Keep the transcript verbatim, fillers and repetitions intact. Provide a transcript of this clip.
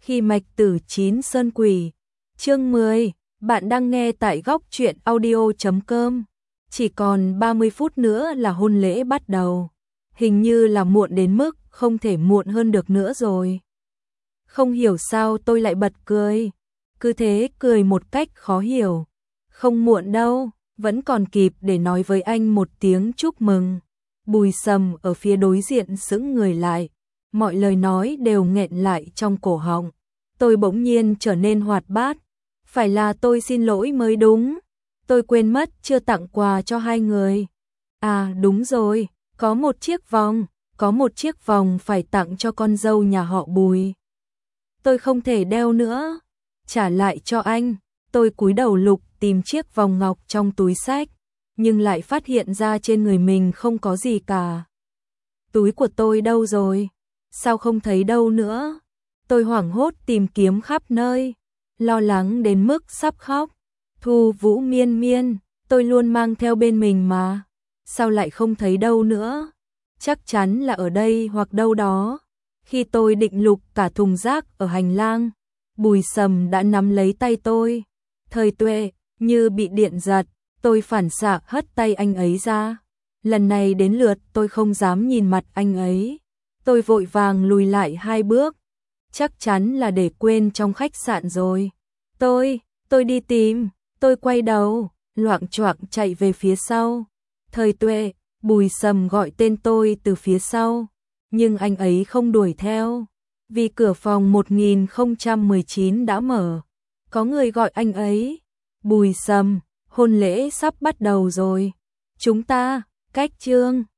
Khi mạch tử chín sơn quỷ. Chương mười, bạn đang nghe tại góc truyện audio chấm com. Chỉ còn ba mươi phút nữa là hôn lễ bắt đầu. Hình như là muộn đến mức không thể muộn hơn được nữa rồi. Không hiểu sao tôi lại bật cười. Cứ thế cười một cách khó hiểu. Không muộn đâu, vẫn còn kịp để nói với anh một tiếng chúc mừng. Bùi Sầm ở phía đối diện sững người lại. Mọi lời nói đều nghẹn lại trong cổ họng. Tôi bỗng nhiên trở nên hoạt bát. Phải là tôi xin lỗi mới đúng. Tôi quên mất chưa tặng quà cho hai người. À đúng rồi, có một chiếc vòng, có một chiếc vòng phải tặng cho con dâu nhà họ Bùi. Tôi không thể đeo nữa. Trả lại cho anh. Tôi cúi đầu lục tìm chiếc vòng ngọc trong túi xách, nhưng lại phát hiện ra trên người mình không có gì cả. Túi của tôi đâu rồi? Sao không thấy đâu nữa? Tôi hoảng hốt tìm kiếm khắp nơi, lo lắng đến mức sắp khóc. Thu Vũ Miên Miên, tôi luôn mang theo bên mình mà. Sao lại không thấy đâu nữa? Chắc chắn là ở đây hoặc đâu đó. Khi tôi định lục cả thùng rác ở hành lang, Bùi Sầm đã nắm lấy tay tôi. Thời Tuệ, như bị điện giật, tôi phản xạ hất tay anh ấy ra. Lần này đến lượt tôi không dám nhìn mặt anh ấy. Tôi vội vàng lùi lại hai bước. Chắc chắn là để quên trong khách sạn rồi. Tôi, tôi đi tìm. Tôi quay đầu, loạng choạng chạy về phía sau. Thời Tuệ, Bùi Sầm gọi tên tôi từ phía sau. Nhưng anh ấy không đuổi theo. Vì cửa phòng một nghìn không trăm mười chín đã mở. Có người gọi anh ấy. Bùi Sầm, hôn lễ sắp bắt đầu rồi. Chúng ta, cách chương.